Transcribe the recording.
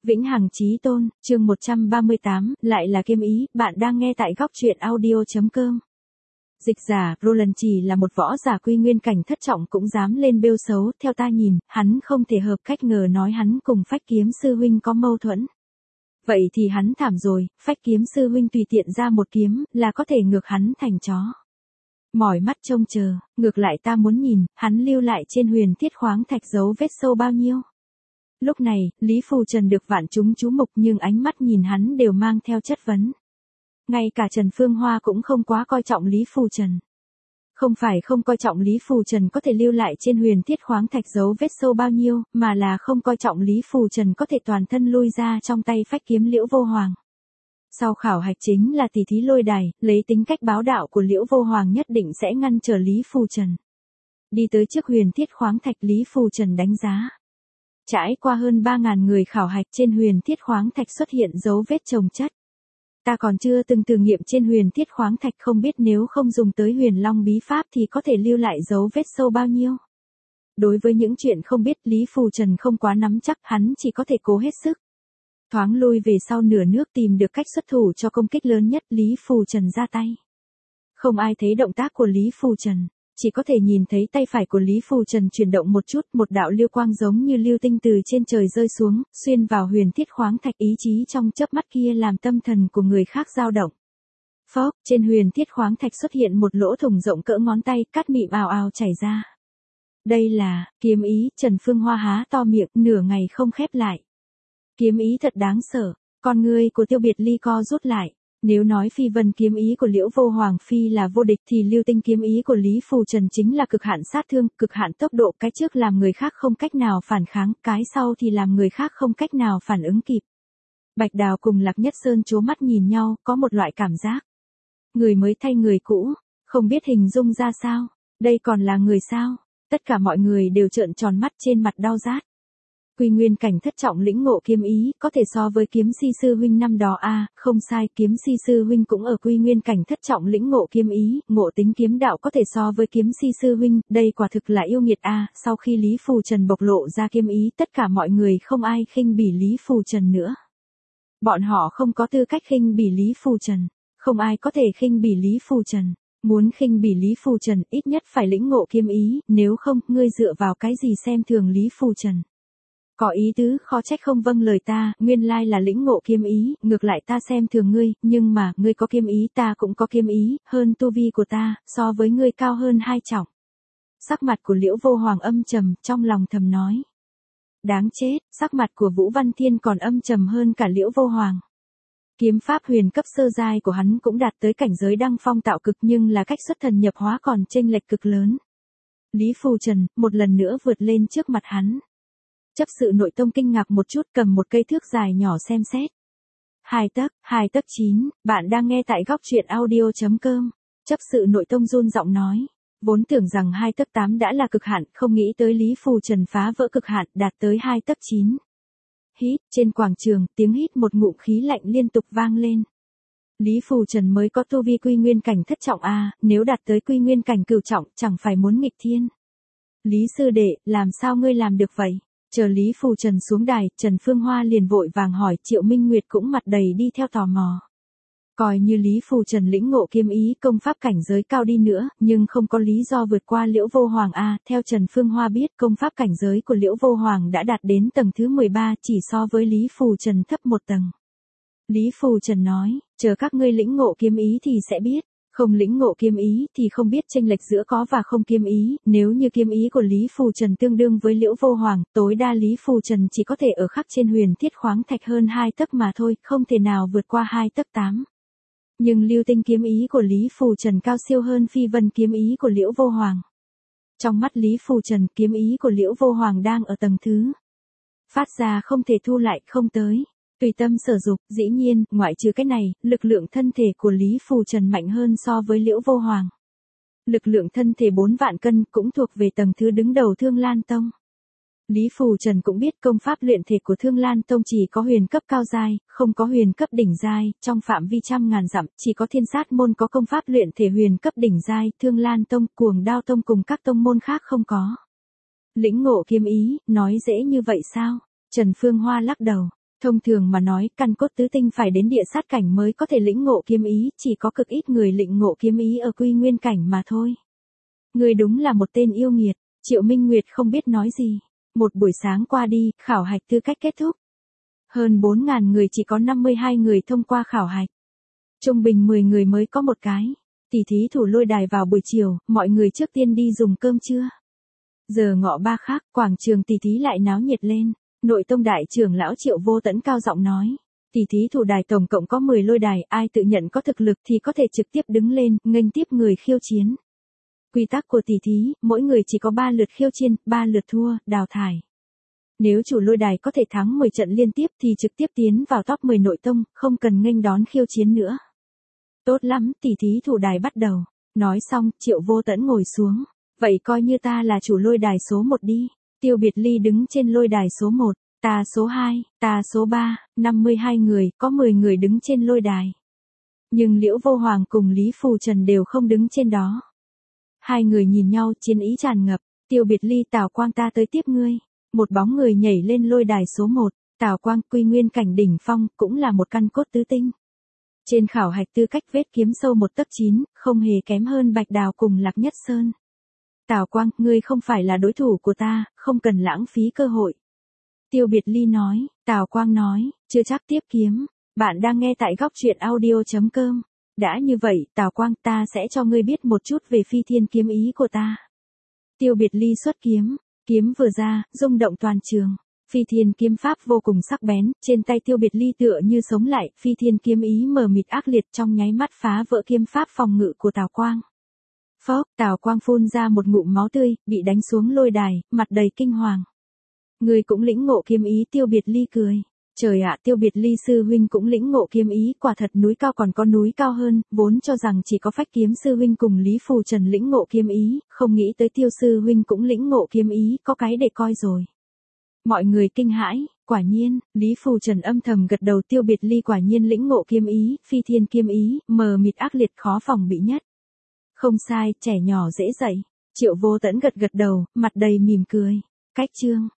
Vĩnh hằng chí tôn, chương 138, lại là kiếm ý, bạn đang nghe tại góc truyện audio.com. Dịch giả, Roland chỉ là một võ giả quy nguyên cảnh thất trọng cũng dám lên bêu xấu, theo ta nhìn, hắn không thể hợp cách, ngờ nói hắn cùng Phách kiếm sư huynh có mâu thuẫn. Vậy thì hắn thảm rồi, Phách kiếm sư huynh tùy tiện ra một kiếm, là có thể ngược hắn thành chó. Mỏi mắt trông chờ, ngược lại ta muốn nhìn, hắn lưu lại trên huyền thiết khoáng thạch dấu vết sâu bao nhiêu. Lúc này, Lý Phù Trần được vạn chúng chú mục nhưng ánh mắt nhìn hắn đều mang theo chất vấn. Ngay cả Trần Phương Hoa cũng không quá coi trọng Lý Phù Trần. Không phải không coi trọng Lý Phù Trần có thể lưu lại trên huyền thiết khoáng thạch dấu vết sâu bao nhiêu, mà là không coi trọng Lý Phù Trần có thể toàn thân lui ra trong tay Phách kiếm Liễu Vô Hoàng. Sau khảo hạch chính là tỷ thí lôi đài, lấy tính cách báo đạo của Liễu Vô Hoàng nhất định sẽ ngăn trở Lý Phù Trần. Đi tới trước huyền thiết khoáng thạch, Lý Phù Trần đánh giá. Trải qua hơn 3.000 người khảo hạch, trên huyền thiết khoáng thạch xuất hiện dấu vết chồng chất. Ta còn chưa từng thử nghiệm trên huyền thiết khoáng thạch, không biết nếu không dùng tới huyền long bí pháp thì có thể lưu lại dấu vết sâu bao nhiêu. Đối với những chuyện không biết, Lý Phù Trần không quá nắm chắc, hắn chỉ có thể cố hết sức. Thoáng lui về sau nửa nước, tìm được cách xuất thủ cho công kích lớn nhất, Lý Phù Trần ra tay. Không ai thấy động tác của Lý Phù Trần. Chỉ có thể nhìn thấy tay phải của Lý Phù Trần chuyển động một chút, một đạo lưu quang giống như lưu tinh từ trên trời rơi xuống, xuyên vào huyền thiết khoáng thạch, ý chí trong chớp mắt kia làm tâm thần của người khác dao động. Phốc, trên huyền thiết khoáng thạch xuất hiện một lỗ thủng rộng cỡ ngón tay, cát mịn ào ào chảy ra. Đây là kiếm ý. Trần Phương Hoa há to miệng, nửa ngày không khép lại. Kiếm ý thật đáng sợ. Con người của Tiêu Biệt Ly co rút lại. Nếu nói phi vân kiếm ý của Liễu Vô Hoàng phi là vô địch thì lưu tinh kiếm ý của Lý Phù Trần chính là cực hạn sát thương, cực hạn tốc độ, cái trước làm người khác không cách nào phản kháng, cái sau thì làm người khác không cách nào phản ứng kịp. Bạch Đào cùng Lạc Nhất Sơn chố mắt nhìn nhau, có một loại cảm giác. Người mới thay người cũ, không biết hình dung ra sao, đây còn là người sao? Tất cả mọi người đều trợn tròn mắt, trên mặt đau rát. Quy nguyên cảnh thất trọng lĩnh ngộ kiếm ý, có thể so với kiếm si sư huynh năm đó à, không sai, kiếm si sư huynh cũng ở quy nguyên cảnh thất trọng lĩnh ngộ kiếm ý, ngộ tính kiếm đạo có thể so với kiếm si sư huynh, đây quả thực là yêu nghiệt à. Sau khi Lý Phù Trần bộc lộ ra kiếm ý, tất cả mọi người không ai khinh bỉ Lý Phù Trần nữa. Bọn họ không có tư cách khinh bỉ Lý Phù Trần, không ai có thể khinh bỉ Lý Phù Trần. Muốn khinh bỉ Lý Phù Trần, ít nhất phải lĩnh ngộ kiếm ý, nếu không, ngươi dựa vào cái gì xem thường Lý Phù Trần? Có ý tứ, khó trách không vâng lời ta, nguyên lai là lĩnh ngộ kiếm ý, ngược lại ta xem thường ngươi, nhưng mà, ngươi có kiếm ý, ta cũng có kiếm ý, hơn tu vi của ta, so với ngươi cao hơn 2 trọng. Sắc mặt của Liễu Vô Hoàng âm trầm, trong lòng thầm nói. Đáng chết, sắc mặt của Vũ Văn Thiên còn âm trầm hơn cả Liễu Vô Hoàng. Kiếm pháp huyền cấp sơ giai của hắn cũng đạt tới cảnh giới đăng phong tạo cực, nhưng là cách xuất thần nhập hóa còn chênh lệch cực lớn. Lý Phù Trần, một lần nữa vượt lên trước mặt hắn. Chấp sự nội tông kinh ngạc một chút, cầm một cây thước dài nhỏ xem xét. 2 tấc 9, bạn đang nghe tại góc truyện audio.com. Chấp sự nội tông run giọng nói. Vốn tưởng rằng 2 tấc 8 đã là cực hạn, không nghĩ tới Lý Phù Trần phá vỡ cực hạn, đạt tới 2 tấc 9. Hít, trên quảng trường, tiếng hít một ngụm khí lạnh liên tục vang lên. Lý Phù Trần mới có tu vi quy nguyên cảnh thất trọng à, nếu đạt tới quy nguyên cảnh cửu trọng, chẳng phải muốn nghịch thiên. Lý sư đệ, làm sao ngươi làm được vậy? Chờ Lý Phù Trần xuống đài, Trần Phương Hoa liền vội vàng hỏi, Triệu Minh Nguyệt cũng mặt đầy đi theo tò mò. Coi như Lý Phù Trần lĩnh ngộ kiếm ý, công pháp cảnh giới cao đi nữa, nhưng không có lý do vượt qua Liễu Vô Hoàng a. Theo Trần Phương Hoa biết, công pháp cảnh giới của Liễu Vô Hoàng đã đạt đến tầng thứ 13, chỉ so với Lý Phù Trần thấp một tầng. Lý Phù Trần nói, chờ các ngươi lĩnh ngộ kiếm ý thì sẽ biết. Không lĩnh ngộ kiếm ý thì không biết chênh lệch giữa có và không kiếm ý, nếu như kiếm ý của Lý Phù Trần tương đương với Liễu Vô Hoàng, tối đa Lý Phù Trần chỉ có thể ở khắc trên huyền thiết khoáng thạch hơn 2 tấc mà thôi, không thể nào vượt qua 2 tấc 8. Nhưng lưu tinh kiếm ý của Lý Phù Trần cao siêu hơn phi vân kiếm ý của Liễu Vô Hoàng. Trong mắt Lý Phù Trần, kiếm ý của Liễu Vô Hoàng đang ở tầng thứ phát ra không thể thu lại, không tới tùy tâm sở dục. Dĩ nhiên, ngoại trừ cái này, lực lượng thân thể của Lý Phù Trần mạnh hơn so với Liễu Vô Hoàng. Lực lượng thân thể 4 vạn cân cũng thuộc về tầng thứ đứng đầu Thương Lan Tông. Lý Phù Trần cũng biết công pháp luyện thể của Thương Lan Tông chỉ có huyền cấp cao giai, không có huyền cấp đỉnh giai, trong phạm vi trăm ngàn dặm, chỉ có Thiên Sát môn có công pháp luyện thể huyền cấp đỉnh giai, Thương Lan Tông, Cuồng Đao Tông cùng các tông môn khác không có. Lĩnh ngộ kiếm ý, nói dễ như vậy sao? Trần Phương Hoa lắc đầu. Thông thường mà nói, căn cốt tứ tinh phải đến địa sát cảnh mới có thể lĩnh ngộ kiếm ý, chỉ có cực ít người lĩnh ngộ kiếm ý ở quy nguyên cảnh mà thôi. Ngươi đúng là một tên yêu nghiệt, Triệu Minh Nguyệt không biết nói gì. Một buổi sáng qua đi, khảo hạch tư cách kết thúc. Hơn 4.000 người chỉ có 52 người thông qua khảo hạch. Trung bình 10 người mới có một cái. Tỷ thí thủ lôi đài vào buổi chiều, mọi người trước tiên đi dùng cơm trưa. Giờ ngọ ba khác, quảng trường tỷ thí lại náo nhiệt lên. Nội tông đại trưởng lão Triệu Vô Tẫn cao giọng nói. Tỷ thí thủ đài tổng cộng có 10 lôi đài, ai tự nhận có thực lực thì có thể trực tiếp đứng lên, nghênh tiếp người khiêu chiến. Quy tắc của tỷ thí, mỗi người chỉ có 3 lượt khiêu chiến, 3 lượt thua, đào thải. Nếu chủ lôi đài có thể thắng 10 trận liên tiếp thì trực tiếp tiến vào top 10 nội tông, không cần nghênh đón khiêu chiến nữa. Tốt lắm, tỷ thí thủ đài bắt đầu. Nói xong, Triệu Vô Tẫn ngồi xuống. Vậy coi như ta là chủ lôi đài số 1 đi. Tiêu Biệt Ly đứng trên lôi đài số 1, ta số 2, ta số 3, 52 người, có 10 người đứng trên lôi đài. Nhưng Liễu Vô Hoàng cùng Lý Phù Trần đều không đứng trên đó. Hai người nhìn nhau, chiến ý tràn ngập. Tiêu Biệt Ly, Tào Quang, ta tới tiếp ngươi. Một bóng người nhảy lên lôi đài số 1, Tào Quang, quy nguyên cảnh đỉnh phong, cũng là một căn cốt tứ tinh. Trên khảo hạch tư cách vết kiếm sâu 1 tấc 9, không hề kém hơn Bạch Đào cùng Lạc Nhất Sơn. Tào Quang, ngươi không phải là đối thủ của ta, không cần lãng phí cơ hội. Tiêu Biệt Ly nói. Tào Quang nói, chưa chắc tiếp kiếm. Bạn đang nghe tại góc truyện audio.com. Đã như vậy, Tào Quang, ta sẽ cho ngươi biết một chút về phi thiên kiếm ý của ta. Tiêu Biệt Ly xuất kiếm. Kiếm vừa ra, rung động toàn trường. Phi thiên kiếm pháp vô cùng sắc bén, trên tay Tiêu Biệt Ly tựa như sống lại, phi thiên kiếm ý mờ mịt ác liệt trong nháy mắt phá vỡ kiếm pháp phòng ngự của Tào Quang. Phốc, Tào Quang phun ra một ngụm máu tươi, bị đánh xuống lôi đài, mặt đầy kinh hoàng. Người cũng lĩnh ngộ kiếm ý, Tiêu Biệt Ly cười. Trời ạ, Tiêu Biệt Ly sư huynh cũng lĩnh ngộ kiếm ý, quả thật núi cao còn có núi cao hơn, vốn cho rằng chỉ có Phách Kiếm sư huynh cùng Lý Phù Trần lĩnh ngộ kiếm ý, không nghĩ tới Tiêu sư huynh cũng lĩnh ngộ kiếm ý, có cái để coi rồi. Mọi người kinh hãi, quả nhiên, Lý Phù Trần âm thầm gật đầu, Tiêu Biệt Ly quả nhiên lĩnh ngộ kiếm ý, phi thiên kiếm ý, mờ mịt ác liệt khó phòng bị nhất. Không sai, trẻ nhỏ dễ dạy. Triệu Vô Tẫn gật gật đầu, mặt đầy mỉm cười. Cách chương